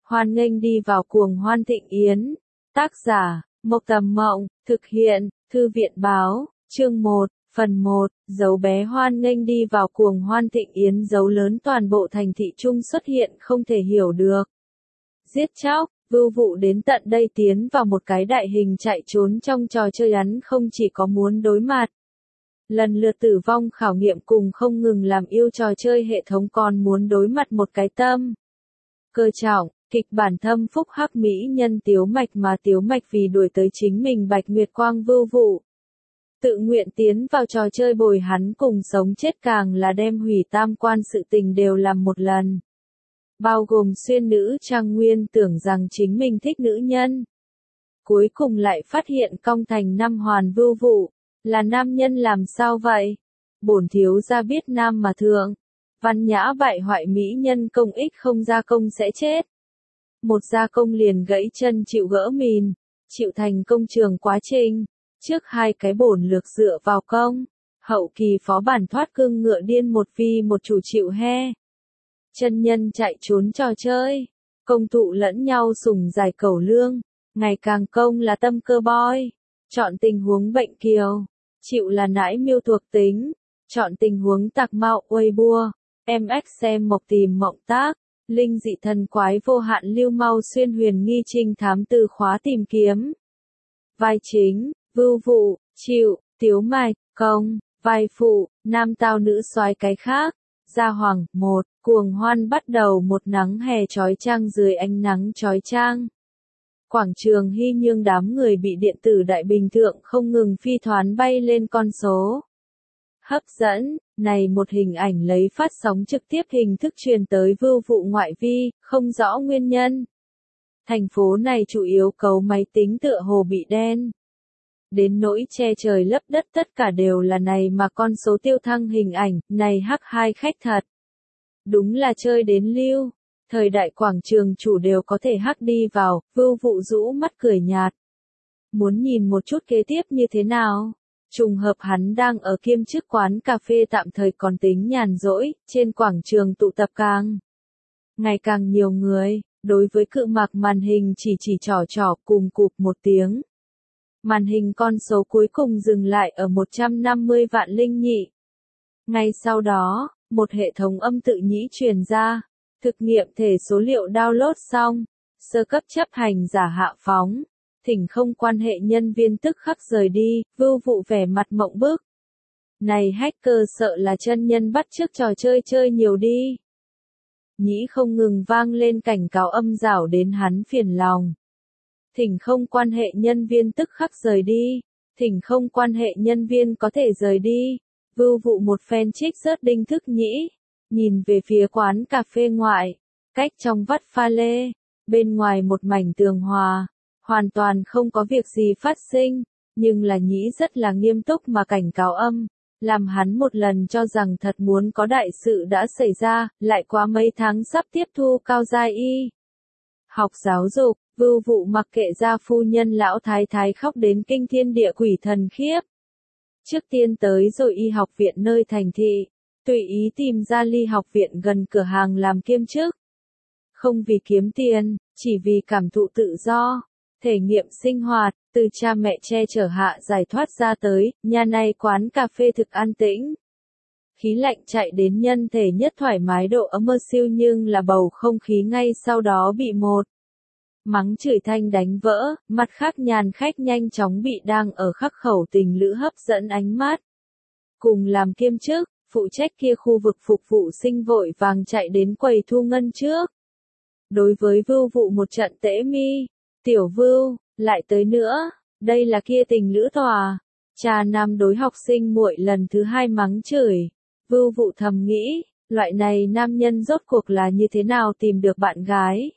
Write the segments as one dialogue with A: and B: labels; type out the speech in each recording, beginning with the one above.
A: Hoan nghênh đi vào cuồng hoan thịnh yến. Tác giả, Mộc Tầm Mộng, thực hiện, Thư viện Báo, chương 1, phần 1, dấu bé hoan nghênh đi vào cuồng hoan thịnh yến dấu lớn toàn bộ thành thị trung xuất hiện không thể hiểu được. Giết chóc, vưu vụ đến tận đây tiến vào một cái đại hình chạy trốn trong trò chơi hắn không chỉ có muốn đối mặt. Lần lượt tử vong khảo nghiệm cùng không ngừng làm yêu trò chơi hệ thống còn muốn đối mặt một cái tâm. Cơ trọng, kịch bản thâm phúc hắc mỹ nhân Tiếu Mạch mà Tiếu Mạch vì đuổi tới chính mình Bạch Nguyệt Quang vưu vụ. Tự nguyện tiến vào trò chơi bồi hắn cùng sống chết càng là đem hủy tam quan sự tình đều làm một lần. Bao gồm xuyên nữ trang nguyên tưởng rằng chính mình thích nữ nhân. Cuối cùng lại phát hiện cong thành năm hoàn vưu vụ, là nam nhân làm sao vậy? Bổn thiếu gia biết nam mà thượng. Văn nhã bại hoại mỹ nhân công ích không gia công sẽ chết. Một gia công liền gãy chân chịu gỡ mìn, chịu thành công trường quá trình. Trước hai cái bổn lược dựa vào công, hậu kỳ phó bản thoát cương ngựa điên một vì một chủ chịu he. Chân nhân chạy trốn trò chơi, công tụ lẫn nhau sủng giải cẩu lương, ngày càng công là tâm cơ boy, chọn tình huống bệnh kiều, chịu là nãi miêu thuộc tính, chọn tình huống tạc mạo uây bua, MX xem mộc tìm mộng tác, linh dị thần quái vô hạn lưu mau xuyên huyền nghi trinh thám từ khóa tìm kiếm. Vai chính, vưu vụ, chịu, Tiếu Mạch, công, vai phụ, nam tao nữ soái cái khác. Gia Hoàng, 1, cuồng hoan bắt đầu một nắng hè chói chang dưới ánh nắng chói chang. Quảng trường hy nhương đám người bị điện tử đại bình thượng không ngừng phi thoán bay lên con số. Hấp dẫn, này một hình ảnh lấy phát sóng trực tiếp hình thức truyền tới vưu vụ ngoại vi, không rõ nguyên nhân. Thành phố này chủ yếu cấu máy tính tựa hồ bị đen. Đến nỗi che trời lấp đất tất cả đều là này mà con số tiêu thăng hình ảnh, này hắc hai khách thật. Đúng là chơi đến lưu, thời đại quảng trường chủ đều có thể hắc đi vào, vưu vụ rũ mắt cười nhạt. Muốn nhìn một chút kế tiếp như thế nào? Trùng hợp hắn đang ở kiêm chức quán cà phê tạm thời còn tính nhàn rỗi, trên quảng trường tụ tập ngày càng nhiều người, đối với cự mặc màn hình chỉ trỏ cùng cụp một tiếng. Màn hình con số cuối cùng dừng lại ở 150 vạn linh nhị. Ngay sau đó, một hệ thống âm tự nhĩ truyền ra, thực nghiệm thể số liệu download xong, sơ cấp chấp hành giả hạ phóng, thỉnh không quan hệ nhân viên tức khắc rời đi, vưu vụ vẻ mặt mộng bức. Này hacker sợ là chân nhân bắt chước trò chơi nhiều đi. Nhĩ không ngừng vang lên cảnh cáo âm rảo đến hắn phiền lòng. Thỉnh không quan hệ nhân viên tức khắc rời đi, thỉnh không quan hệ nhân viên có thể rời đi. Vưu vụ một phen trích rớt đinh thức nhĩ, nhìn về phía quán cà phê ngoại, cách trong vắt pha lê, bên ngoài một mảnh tường hòa, hoàn toàn không có việc gì phát sinh, nhưng là nhĩ rất là nghiêm túc mà cảnh cáo âm, làm hắn một lần cho rằng thật muốn có đại sự đã xảy ra, lại quá mấy tháng sắp tiếp thu cao giai y. Học giáo dục, vưu vụ mặc kệ gia phu nhân lão thái thái khóc đến kinh thiên địa quỷ thần khiếp. Trước tiên tới rồi y học viện nơi thành thị, tùy ý tìm ra ly học viện gần cửa hàng làm kiêm chức. Không vì kiếm tiền, chỉ vì cảm thụ tự do, thể nghiệm sinh hoạt, từ cha mẹ che chở hạ giải thoát ra tới, nhà này quán cà phê thực an tĩnh. Khí lạnh chạy đến nhân thể nhất thoải mái độ ấm mơ siêu nhưng là bầu không khí ngay sau đó bị một mắng chửi thanh đánh vỡ, mặt khác nhàn khách nhanh chóng bị đang ở khắc khẩu tình lữ hấp dẫn ánh mắt. Cùng làm kiêm chức, phụ trách kia khu vực phục vụ sinh vội vàng chạy đến quầy thu ngân trước. Đối với vưu vụ một trận tễ mi, tiểu vưu, lại tới nữa, đây là kia tình lữ tòa. Cha nam đối học sinh muội lần thứ hai mắng chửi, vưu vụ thầm nghĩ, loại này nam nhân rốt cuộc là như thế nào tìm được bạn gái.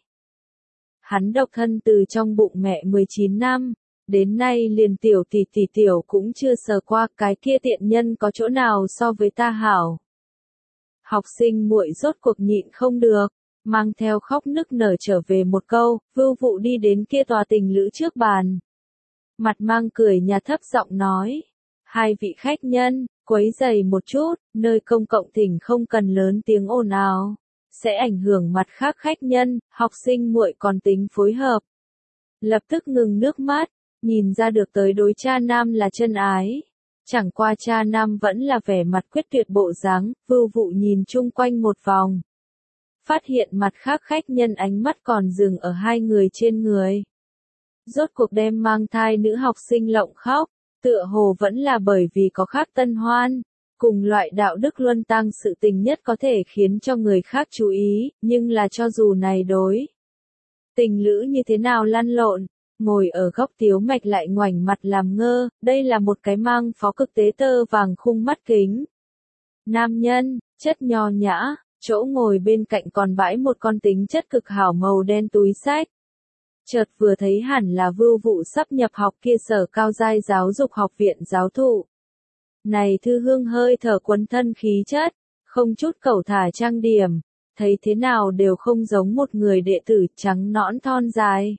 A: Hắn độc thân từ trong bụng mẹ 19 năm, đến nay liền tiểu tỷ tiểu cũng chưa sờ qua cái kia tiện nhân có chỗ nào so với ta hảo. Học sinh muội rốt cuộc nhịn không được, mang theo khóc nức nở trở về một câu, vưu vụ đi đến kia tòa tình lữ trước bàn. Mặt mang cười nhà thấp giọng nói, hai vị khách nhân, quấy giày một chút, nơi công cộng thỉnh không cần lớn tiếng ồn ào. sẽ ảnh hưởng mặt khác khách nhân, học sinh muội còn tính phối hợp. Lập tức ngừng nước mắt, nhìn ra được tới đối cha nam là chân ái. Chẳng qua cha nam vẫn là vẻ mặt quyết tuyệt bộ dáng, Vưu Vụ nhìn chung quanh một vòng. Phát hiện mặt khác khách nhân ánh mắt còn dừng ở hai người trên người. Rốt cuộc đem mang thai nữ học sinh lộng khóc, tựa hồ vẫn là bởi vì có khác tân hoan. Cùng loại đạo đức luân tăng sự tình nhất có thể khiến cho người khác chú ý, nhưng là cho dù này đối. Tình lữ như thế nào lăn lộn, ngồi ở góc Tiếu Mạch lại ngoảnh mặt làm ngơ, đây là một cái mang phó cực tế tơ vàng khung mắt kính. Nam nhân, chất nho nhã, chỗ ngồi bên cạnh còn bãi một con tính chất cực hảo màu đen túi xách. Chợt vừa thấy hẳn là Vưu Vụ sắp nhập học kia sở cao giai giáo dục học viện giáo thụ. Này thư hương hơi thở quấn thân khí chất, không chút cẩu thả trang điểm, thấy thế nào đều không giống một người đệ tử trắng nõn thon dài.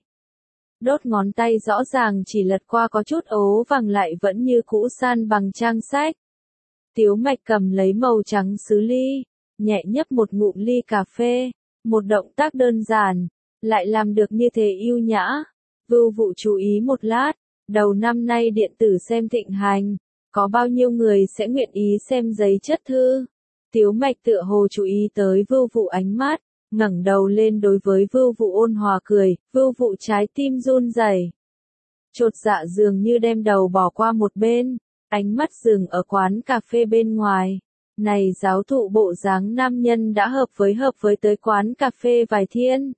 A: Đốt ngón tay rõ ràng chỉ lật qua có chút ố vàng lại vẫn như cũ san bằng trang sách. Tiếu Mạch cầm lấy màu trắng sứ ly, nhẹ nhấp một ngụm ly cà phê, một động tác đơn giản, lại làm được như thế yêu nhã. Vưu Vụ chú ý một lát, đầu năm nay điện tử xem thịnh hành, có bao nhiêu người sẽ nguyện ý xem giấy chất thư. Tiếu Mạch tựa hồ chú ý tới Vưu Vụ ánh mắt, ngẩng đầu lên đối với Vưu Vụ ôn hòa cười, Vưu Vụ trái tim run rẩy. Chột dạ dường như đem đầu bỏ qua một bên, ánh mắt dừng ở quán cà phê bên ngoài. Này giáo thụ bộ dáng nam nhân đã hợp với tới quán cà phê vài thiên.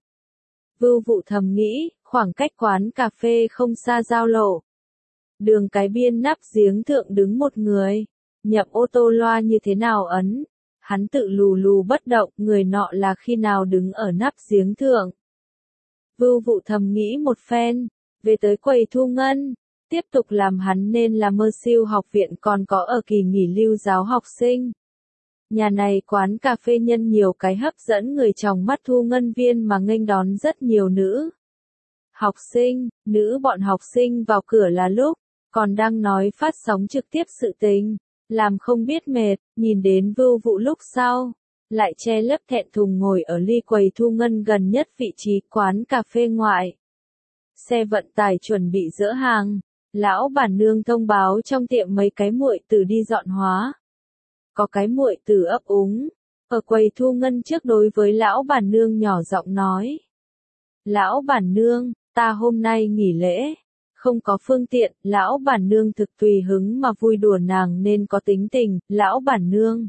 A: Vưu Vụ thầm nghĩ, khoảng cách quán cà phê không xa giao lộ. Đường cái biên nắp giếng thượng đứng một người, nhậm ô tô loa như thế nào ấn. Hắn tự lù lù bất động, người nọ là khi nào đứng ở nắp giếng thượng. Vưu Vụ thầm nghĩ một phen, về tới quầy thu ngân, tiếp tục làm hắn nên là mơ siêu học viện còn có ở kỳ nghỉ lưu giáo học sinh. Nhà này quán cà phê nhân nhiều cái hấp dẫn người trong mắt thu ngân viên mà nghênh đón rất nhiều nữ. Học sinh, nữ bọn học sinh vào cửa là lúc, còn đang nói phát sóng trực tiếp sự tình. Làm không biết mệt, nhìn đến Vưu Vụ lúc sau, lại che lấp thẹn thùng ngồi ở ly quầy thu ngân gần nhất vị trí quán cà phê ngoại. Xe vận tải chuẩn bị dỡ hàng, lão bản nương thông báo trong tiệm mấy cái muội tử đi dọn hóa. Có cái muội tử ấp úng, ở quầy thu ngân trước đối với lão bản nương nhỏ giọng nói. Lão bản nương, ta hôm nay nghỉ lễ. Không có phương tiện, lão bản nương thực tùy hứng mà vui đùa nàng nên có tính tình, lão bản nương.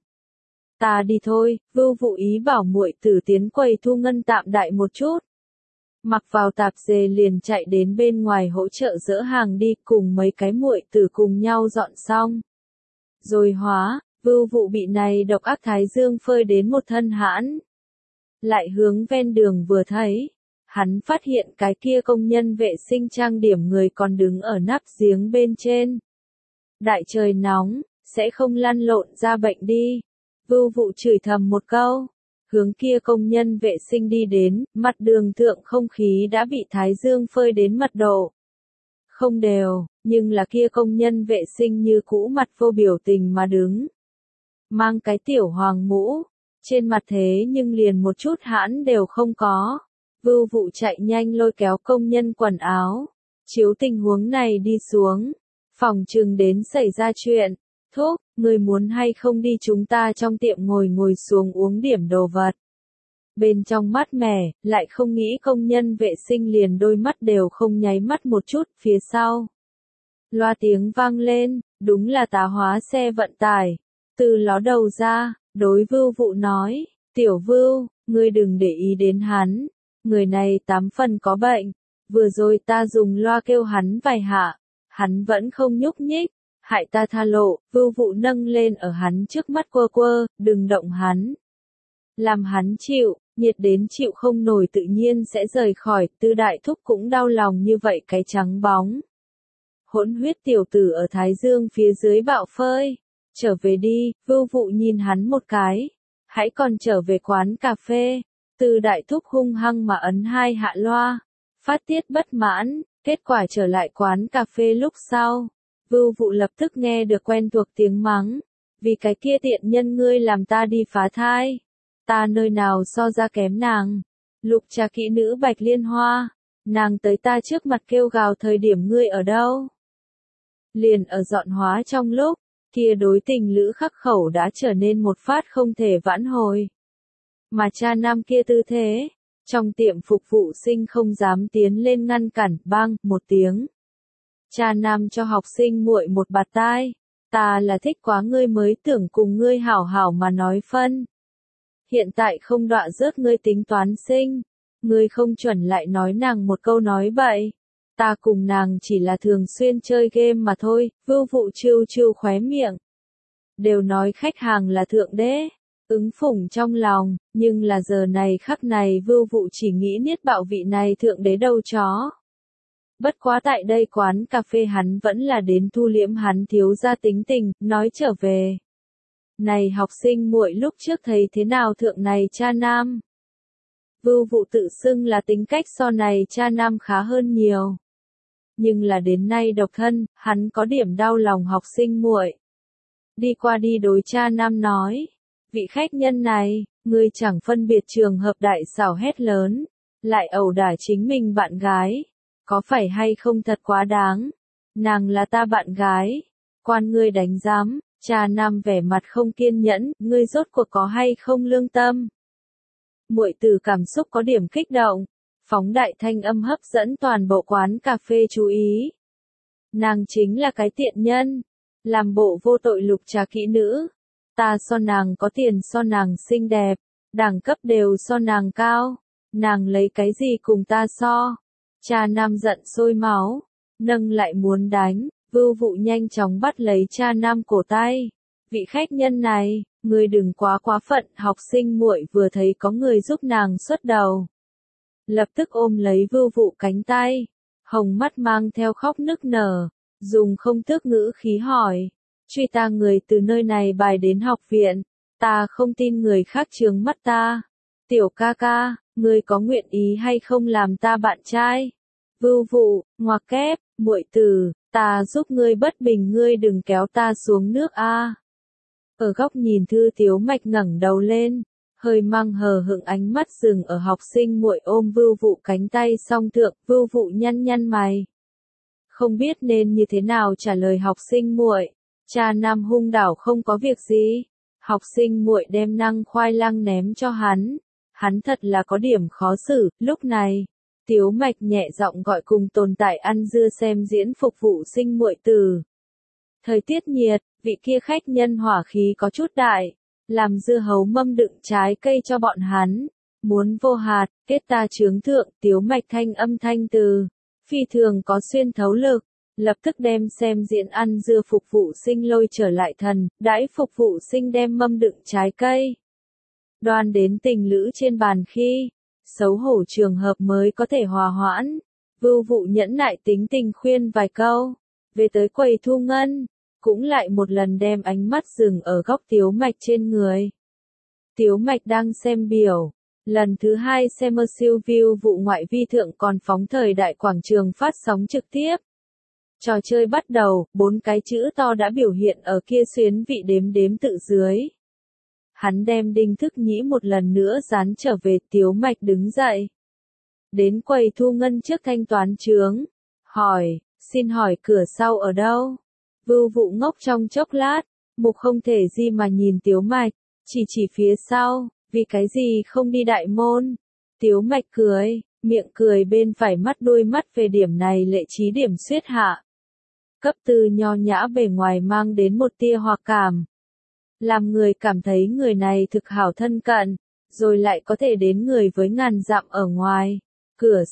A: Ta đi thôi, Vưu Vụ ý bảo muội tử tiến quầy thu ngân tạm đại một chút. Mặc vào tạp dề liền chạy đến bên ngoài hỗ trợ dỡ hàng đi cùng mấy cái muội tử cùng nhau dọn xong. Rồi hóa, Vưu Vụ bị này độc ác thái dương phơi đến một thân hãn. Lại hướng ven đường vừa thấy. Hắn phát hiện cái kia công nhân vệ sinh trang điểm người còn đứng ở nắp giếng bên trên. Đại trời nóng, sẽ không lăn lộn ra bệnh đi. Vưu Vụ chửi thầm một câu. Hướng kia công nhân vệ sinh đi đến, mặt đường thượng không khí đã bị thái dương phơi đến mật độ. Không đều, nhưng là kia công nhân vệ sinh như cũ mặt vô biểu tình mà đứng. Mang cái tiểu hoàng mũ, trên mặt thế nhưng liền một chút hãn đều không có. Vưu Vụ chạy nhanh lôi kéo công nhân quần áo. Chiếu tình huống này đi xuống. Phòng chừng đến xảy ra chuyện. Thúc, người muốn hay không đi chúng ta trong tiệm ngồi xuống uống điểm đồ vật. Bên trong mát mẻ, lại không nghĩ công nhân vệ sinh liền đôi mắt đều không nháy mắt một chút, phía sau. Loa tiếng vang lên, đúng là tá hóa xe vận tải. Từ ló đầu ra, đối Vưu Vụ nói, tiểu Vưu, ngươi đừng để ý đến hắn. Người này 8 phần có bệnh, vừa rồi ta dùng loa kêu hắn vài hạ, hắn vẫn không nhúc nhích, hại ta tha lộ, Vưu Vụ nâng lên ở hắn trước mắt quơ quơ, đừng động hắn. Làm hắn chịu, nhiệt đến chịu không nổi tự nhiên sẽ rời khỏi, Tư đại thúc cũng đau lòng như vậy cái trắng bóng. Hỗn huyết tiểu tử ở Thái Dương phía dưới bạo phơi, trở về đi, Vưu Vụ nhìn hắn một cái, hãy còn trở về quán cà phê. Từ đại thúc hung hăng mà ấn 2 hạ loa, phát tiết bất mãn, kết quả trở lại quán cà phê lúc sau. Vưu Vụ lập tức nghe được quen thuộc tiếng mắng, vì cái kia tiện nhân ngươi làm ta đi phá thai. Ta nơi nào so ra kém nàng. Lục trà kỹ nữ Bạch Liên Hoa, nàng tới ta trước mặt kêu gào thời điểm ngươi ở đâu? Liền ở dọn hóa trong lúc, kia đối tình lữ khắc khẩu đã trở nên một phát không thể vãn hồi. Mà cha nam kia tư thế, trong tiệm phục vụ sinh không dám tiến lên ngăn cản, bang, một tiếng. Cha nam cho học sinh muội một bạt tai, ta là thích quá ngươi mới tưởng cùng ngươi hảo hảo mà nói phân. Hiện tại không đọa rớt ngươi tính toán sinh, ngươi không chuẩn lại nói nàng một câu nói bậy. Ta cùng nàng chỉ là thường xuyên chơi game mà thôi, Vưu Vụ trêu trêu khóe miệng. Đều nói khách hàng là thượng đế, ứng phủng trong lòng, nhưng là giờ này khắc này Vưu Vụ chỉ nghĩ niết bạo vị này thượng đế đầu chó. Bất quá tại đây quán cà phê hắn vẫn là đến thu liễm hắn thiếu ra tính tình, nói trở về. Này học sinh muội lúc trước thấy thế nào thượng này cha nam? Vưu Vụ tự xưng là tính cách so này cha nam khá hơn nhiều. Nhưng là đến nay độc thân, hắn có điểm đau lòng học sinh muội. Đi qua đi đối cha nam nói, vị khách nhân này, ngươi chẳng phân biệt trường hợp đại xảo hét lớn, lại ẩu đả chính mình bạn gái, có phải hay không thật quá đáng, nàng là ta bạn gái, quan ngươi đánh giám, cha nam vẻ mặt không kiên nhẫn, ngươi rốt cuộc có hay không lương tâm. Muội từ cảm xúc có điểm kích động, phóng đại thanh âm hấp dẫn toàn bộ quán cà phê chú ý. Nàng chính là cái tiện nhân, làm bộ vô tội lục trà kỹ nữ. Ta so nàng có tiền so nàng xinh đẹp, đẳng cấp đều so nàng cao. Nàng lấy cái gì cùng ta so? Cha nam giận sôi máu, nâng lại muốn đánh, Vưu Vụ nhanh chóng bắt lấy cha nam cổ tay. Vị khách nhân này, ngươi đừng quá phận, học sinh muội vừa thấy có người giúp nàng xuất đầu. Lập tức ôm lấy Vưu Vụ cánh tay, hồng mắt mang theo khóc nức nở, dùng không tước ngữ khí hỏi, truy ta người từ nơi này bài đến học viện, ta không tin người khác chướng mắt ta. Tiểu ca ca, ngươi có nguyện ý hay không làm ta bạn trai? Vưu Vụ, ngoặc kép, muội tử, ta giúp ngươi bất bình ngươi đừng kéo ta xuống nước a. Ở góc nhìn Thư Tiếu Mạch ngẩng đầu lên, hơi mang hờ hững ánh mắt dừng ở học sinh muội ôm Vưu Vụ cánh tay song thượng, Vưu Vụ nhăn nhăn mày. Không biết nên như thế nào trả lời học sinh muội. Cha nam hung đảo không có việc gì. Học sinh muội đem năng khoai lang ném cho hắn. Hắn thật là có điểm khó xử, lúc này. Tiếu Mạch nhẹ giọng gọi cùng tồn tại ăn dưa xem diễn phục vụ sinh muội từ. Thời tiết nhiệt, vị kia khách nhân hỏa khí có chút đại. Làm dưa hấu mâm đựng trái cây cho bọn hắn. Muốn vô hạt, kết ta chướng thượng, Tiếu Mạch thanh âm thanh từ. Phi thường có xuyên thấu lực, lập tức đem xem diễn ăn dưa phục vụ sinh lôi trở lại thần, đãi phục vụ sinh đem mâm đựng trái cây. Đoan đến tình lữ trên bàn khi, xấu hổ trường hợp mới có thể hòa hoãn. Vưu Vụ nhẫn nại tính tình khuyên vài câu, về tới quầy thu ngân, cũng lại một lần đem ánh mắt dừng ở góc Tiếu Mạch trên người. Tiếu Mạch đang xem biểu. Lần thứ 2 siêu view vụ ngoại vi thượng còn phóng thời đại quảng trường phát sóng trực tiếp. Trò chơi bắt đầu, 4 cái chữ to đã biểu hiện ở kia xuyến vị đếm đếm tự dưới. Hắn đem Đinh Thức Nhĩ một lần nữa dán trở về, Tiếu Mạch đứng dậy. Đến quầy thu ngân trước thanh toán chướng. Hỏi, xin hỏi cửa sau ở đâu? Vưu Vụ ngốc trong chốc lát, mục không thể gì mà nhìn Tiếu Mạch, chỉ phía sau. Vì cái gì không đi đại môn? Tiếu Mạch cười, miệng cười bên phải mắt đôi mắt về điểm này lệ trí điểm xuyết hạ. Cấp tư nho nhã bề ngoài mang đến một tia hòa cảm. Làm người cảm thấy người này thực hảo thân cận, rồi lại có thể đến người với ngàn dặm ở ngoài. Cửa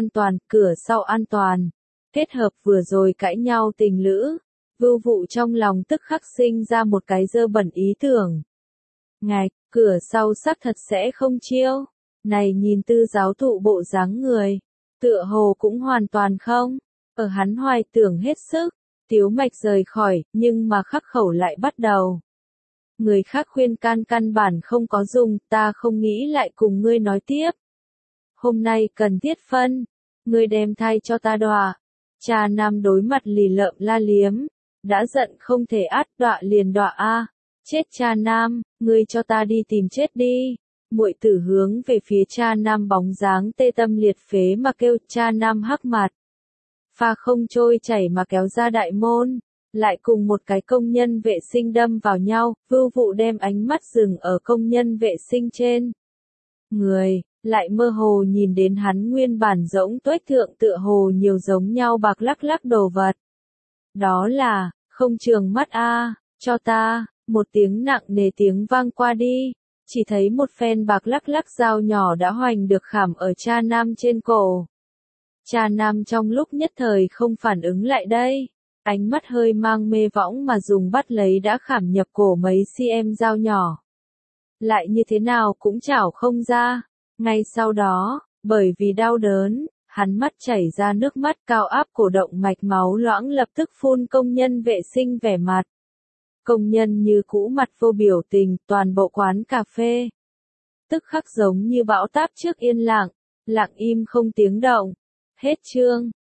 A: sau an toàn. Kết hợp vừa rồi cãi nhau tình lữ. Vưu Vụ trong lòng tức khắc sinh ra một cái dơ bẩn ý tưởng. Ngạch, cửa sau xác thật sẽ không chiêu. Này nhìn tư giáo thụ bộ dáng người. Tựa hồ cũng hoàn toàn không. Ở hắn hoài tưởng hết sức. Tiếu Mạch rời khỏi, nhưng mà khắc khẩu lại bắt đầu. Người khác khuyên căn bản không có dùng, ta không nghĩ lại cùng ngươi nói tiếp. Hôm nay cần thiết phân. Ngươi đem thai cho ta đọa. Cha nam đối mặt lì lợm la liếm. Đã giận không thể át, đọa liền đọa a. Chết cha nam, ngươi cho ta đi tìm chết đi. Muội tử hướng về phía cha nam bóng dáng tê tâm liệt phế mà kêu, cha nam hắc mặt. Pha không trôi chảy mà kéo ra đại môn, lại cùng một cái công nhân vệ sinh đâm vào nhau, Vưu Vụ đem ánh mắt dừng ở công nhân vệ sinh trên người, lại mơ hồ nhìn đến hắn nguyên bản rỗng tuếch thượng tựa hồ nhiều giống nhau bạc lắc lắc đồ vật. Đó là, không trường mắt a, cho ta, một tiếng nặng nề tiếng vang qua đi, chỉ thấy một phen bạc lắc lắc dao nhỏ đã hoành được khảm ở cha nam trên cổ. Cha nam trong lúc nhất thời không phản ứng lại đây, ánh mắt hơi mang mê võng mà dùng bắt lấy đã khảm nhập cổ mấy cm dao nhỏ. Lại như thế nào cũng chảo không ra. Ngay sau đó, bởi vì đau đớn, hắn mắt chảy ra nước mắt, cao áp cổ động mạch máu loãng lập tức phun công nhân vệ sinh vẻ mặt. Công nhân như cũ mặt vô biểu tình, toàn bộ quán cà phê. Tức khắc giống như bão táp trước yên lặng, lặng im không tiếng động. Hết chương.